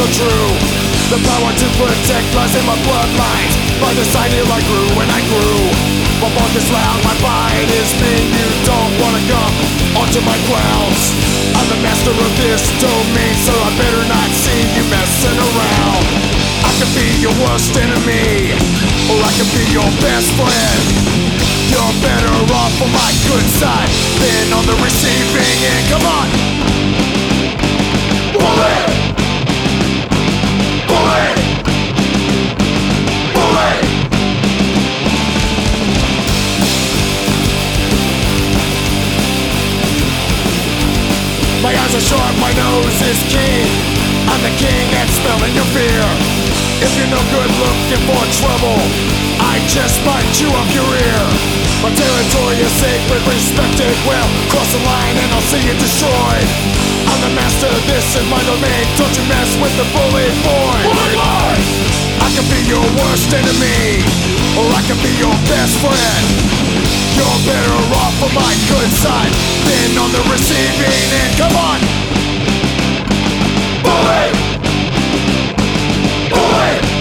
so true. The power to protect lies in my bloodlines. By the side here I grew and I grew. But on this round my fight is me. You don't wanna come onto my grounds. I'm the master of this domain, so I better not see you messing around. I could be your worst enemy, or I could be your best friend. You're better off on my good side than on the receiving end. Come on! Bullet! Bullet! Bullet! My eyes are sharp, my nose is keen. I'm the king at smelling your fear. If you're no good looking for trouble, I just might chew up your ear. My territory is sacred, respected, well, cross the line and I'll see you destroyed. I'm the master, this is my domain. Don't you mess with the bullet boy. Bullet boy! I can be your worst enemy, or I can be your best friend. You're better off on my good side than on the receiving end. Come on! Bullet! Bullet!